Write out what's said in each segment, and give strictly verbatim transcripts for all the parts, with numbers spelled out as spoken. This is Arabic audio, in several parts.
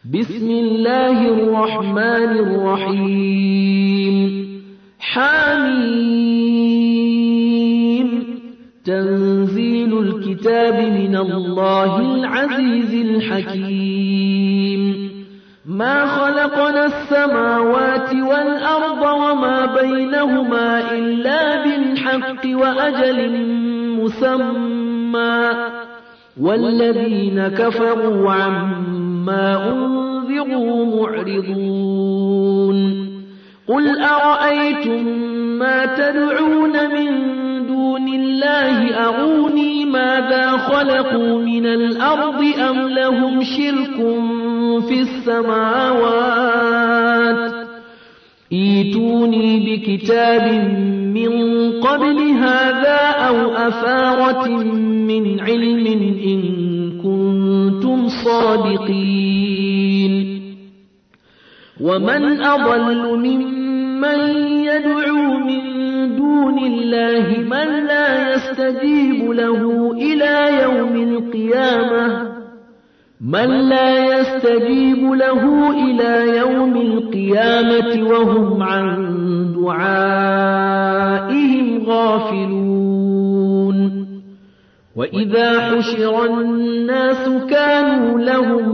بسم الله الرحمن الرحيم حميم تنزيل الكتاب من الله العزيز الحكيم ما خلقنا السماوات والأرض وما بينهما إلا بالحق وأجل مسمى والذين كفروا عما أنذروا معرضون قل أرأيتم ما تدعون من دون الله أروني ماذا خلقوا من الأرض أم لهم شرك في السماوات ايتوني بكتاب من قبل هذا أو أثارة من علم إن كنتم صادقين ومن أضل ممن يدعو من دون الله من لا يستجيب له إلى يوم القيامة من لا يستجيب له إلى يوم القيامة وهم عن دعائهم غافلون وإذا حشر الناس كانوا لهم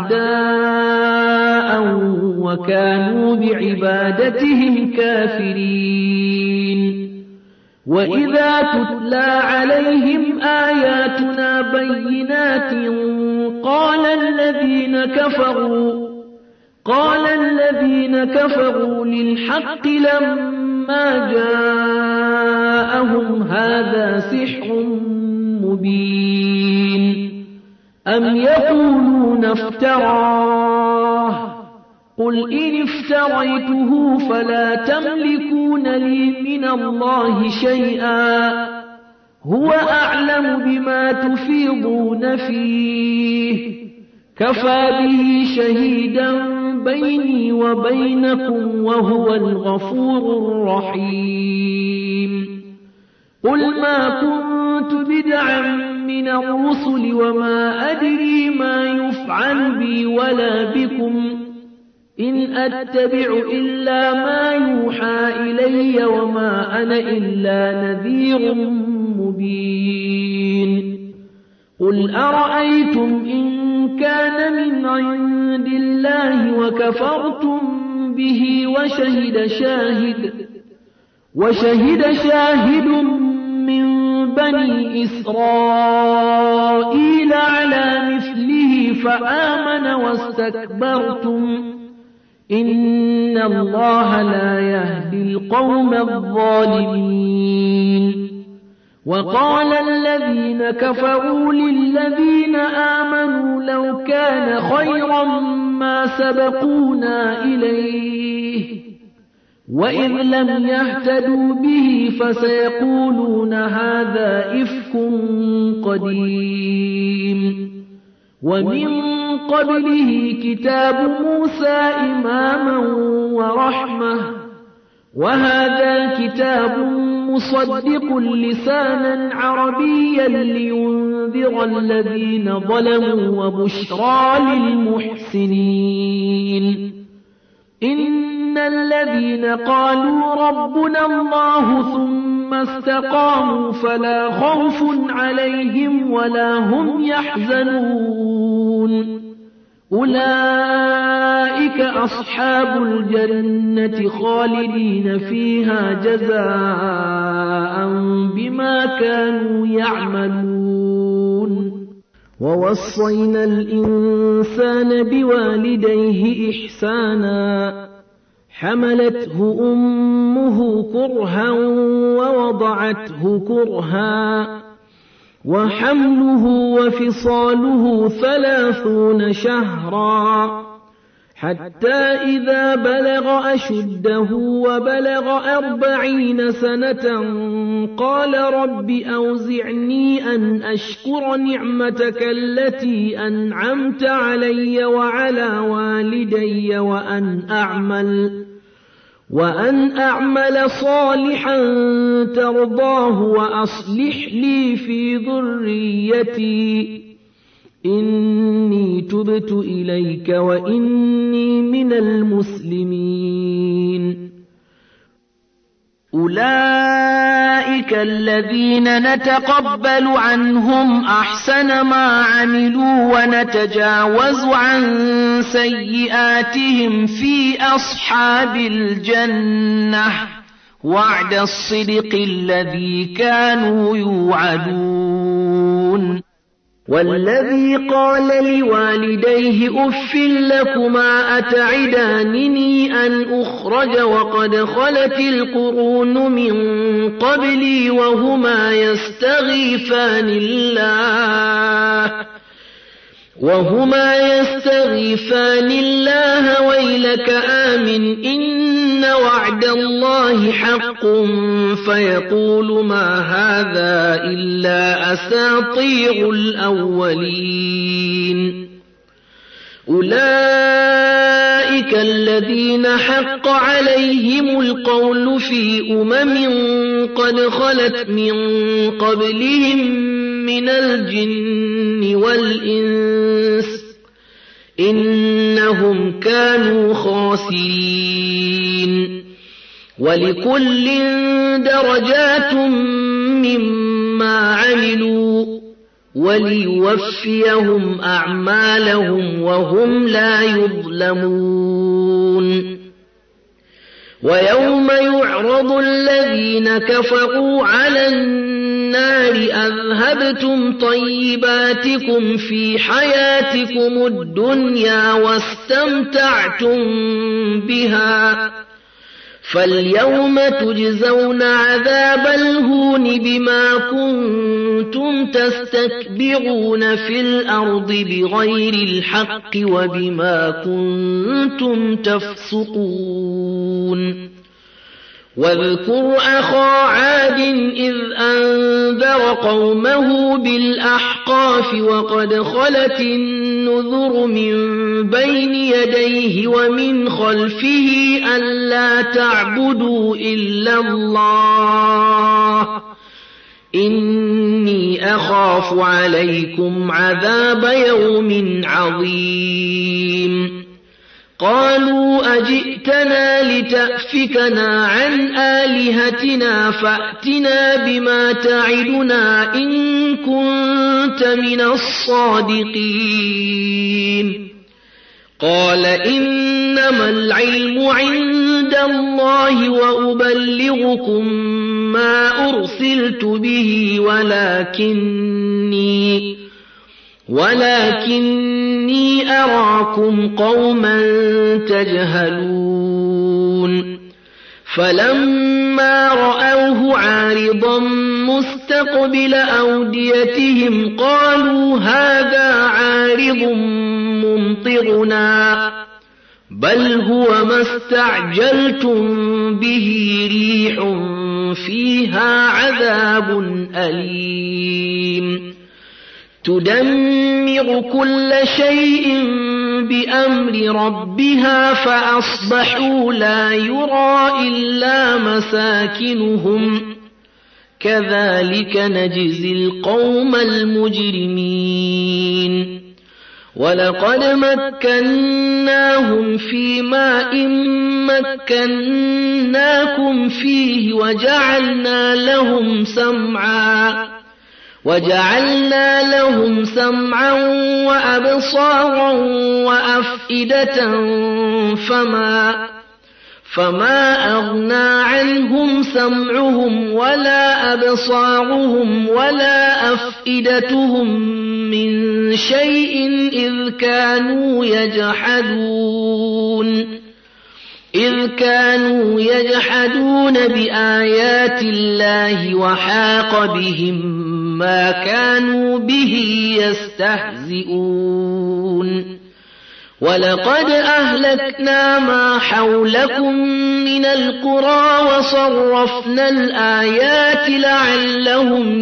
أعداء وكانوا بعبادتهم كافرين وإذا تتلى عليهم آياتنا بينات قال الذين كفروا قال الذين كفروا للحق لما جاءهم هذا سحر مبين أم يقولون افتراه قل إن افتريته فلا تملكون لي من الله شيئا هو أعلم بما تفيضون فيه كفى به شهيدا بيني وبينكم وهو الغفور الرحيم قل ما كنت بدعا من الرسل وما أدري ما يفعل بي ولا بكم إن أتبع إلا ما يوحى إلي وما أنا إلا نذير مبين قل أرأيتم إن كان من عند الله وكفرتم به وشهد شاهد وشهد شاهد من بني إسرائيل على مثله فآمن واستكبرتم إن الله لا يهدي القوم الظالمين وقال الذين كفروا للذين آمنوا لو كان خيرا ما سبقونا إليه وإذ لم يهتدوا به فسيقولون هذا إفك قديم ومن قبله كتاب موسى إماما ورحمة وهذا كتاب مصدق لسانا عربيا لينذر الذين ظلموا وبشرى للمحسنين إن الذين قالوا ربنا الله ثم استقاموا فلا خوف عليهم ولا هم يحزنون أولئك أصحاب الجنة خالدين فيها جزاء بما كانوا يعملون ووصينا الإنسان بوالديه إحسانا حملته أمه كرها ووضعته كرها وحمله وفصاله ثلاثون شهرا حتى إذا بلغ أشده وبلغ أربعين سنة قال رب أوزعني أن أشكر نعمتك التي أنعمت علي وعلى والدي وأن أعمل وأن أعمل صالحا ترضاه وأصلح لي في ذريتي إني تبت إليك وإني من المسلمين أولئك الذين نتقبل عنهم أحسن ما عملوا ونتجاوز عن سيئاتهم في أصحاب الجنة وعد الصدق الذي كانوا يوعدون والذي قال لوالديه أف لكما أتعدانني أن أخرج وقد خلت القرون من قبلي وهما يستغيثان الله وهما يستغيثان الله ويلك آمن إن وعد الله حق فيقول ما هذا إلا أساطير الأولين أولئك الذين حق عليهم القول في أمم قد خلت من قبلهم من الجن والإنس إنهم كانوا خاسرين ولكل درجات مما عملوا وليوفيهم أعمالهم وهم لا يظلمون ويوم يعرض الذين كفروا على النار أذهبتم طيباتكم في حياتكم الدنيا واستمتعتم بها فاليوم تجزون عذاب الهون بما كنتم تستكبرون في الأرض بغير الحق وبما كنتم تفسقون واذكر أخا عاد إذ أنذر قومه بالأحقاف وقد خلت النذر من بين يديه ومن خلفه ألا تعبدوا إلا الله إني أخاف عليكم عذاب يوم عظيم قالوا أجئتنا لتأفكنا عن آلهتنا فأتنا بما تعدنا إن كنت من الصادقين قال إنما العلم عند الله وأبلغكم ما أرسلت به ولكني ولكني أراكم قوما تجهلون فلما رأوه عارضا مستقبل أوديتهم قالوا هذا عارض ممطرنا بل هو ما استعجلتم به ريح فيها عذاب أليم تدمر كل شيء بأمر ربها فأصبحوا لا يرى إلا مساكنهم كذلك نجزي القوم المجرمين ولقد مكناهم في ماء مكناكم فيه وجعلنا لهم سمعا وجعلنا لهم سمعا وأبصارا وأفئدة فما فما أغنى عنهم سمعهم ولا أبصارهم ولا أفئدتهم من شيء إذ كانوا يجحدون إذ كانوا يجحدون بآيات الله وحاق بهم ما كانوا به يستهزئون ولقد أهلكنا ما حولكم من القرى وصرفنا الآيات لعلهم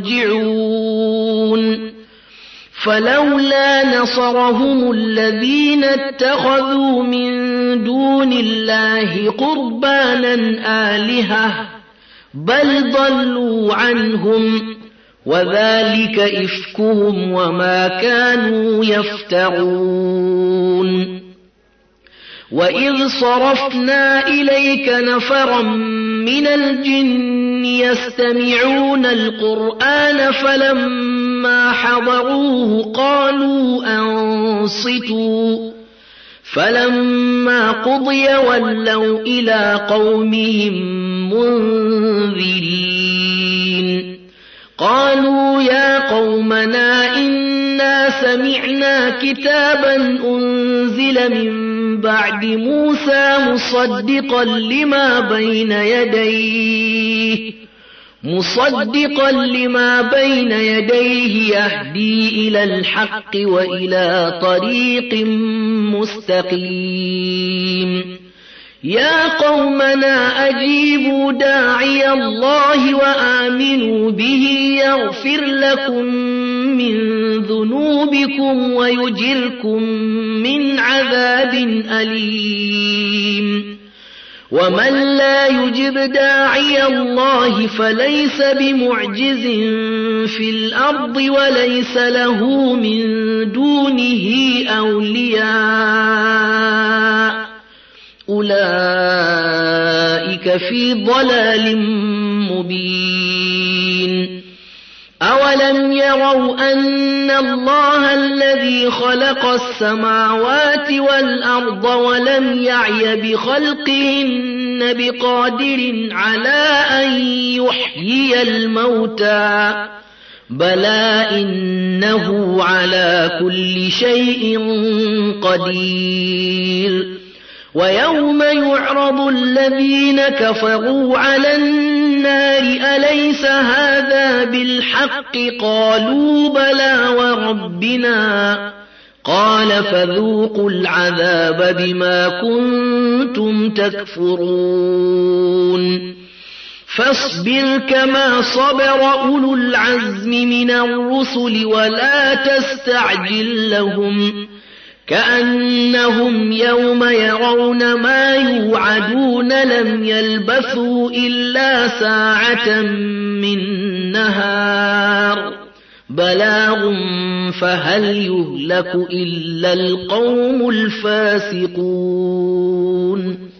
يرجعون فلولا نصرهم الذين اتخذوا من دون الله قربانا آلهة بل ضلوا عنهم وذلك إفكهم وما كانوا يفترون. وإذ صرفنا إليك نفرا من الجن يستمعون القرآن فلما حضروه قالوا أنصتوا فلما قضي ولوا إلى قومهم منذرين. قالوا يا قومنا إنا سمعنا كتابا أنزل من بعد موسى مصدقا لما بين يديه مصدقا لما بين يديه يهدي إلى الحق وإلى طريق مستقيم. يا قومنا أجيبوا داعي الله وآمنوا به يغفر لكم من ذنوبكم ويجركم من عذاب أليم. ومن لا يجب داعي الله فليس بمعجز في الأرض وليس له من دونه أولياء أولئك في ضلال مبين. أولم يروا أن الله الذي خلق السماوات والأرض ولم يعي بخلقهن بقادر على أن يحيي الموتى بلى إنه على كل شيء قدير. ويوم يعرض الذين كفروا على النار أليس هذا بالحق قالوا بلى وربنا قال فذوقوا العذاب بما كنتم تكفرون. فاصبر كما صبر أولو العزم من الرسل ولا تستعجل لهم كأنهم يوم يرون ما يوعدون لم يلبثوا إلا ساعة من نهار بلاغ فهل يهلك إلا القوم الفاسقون.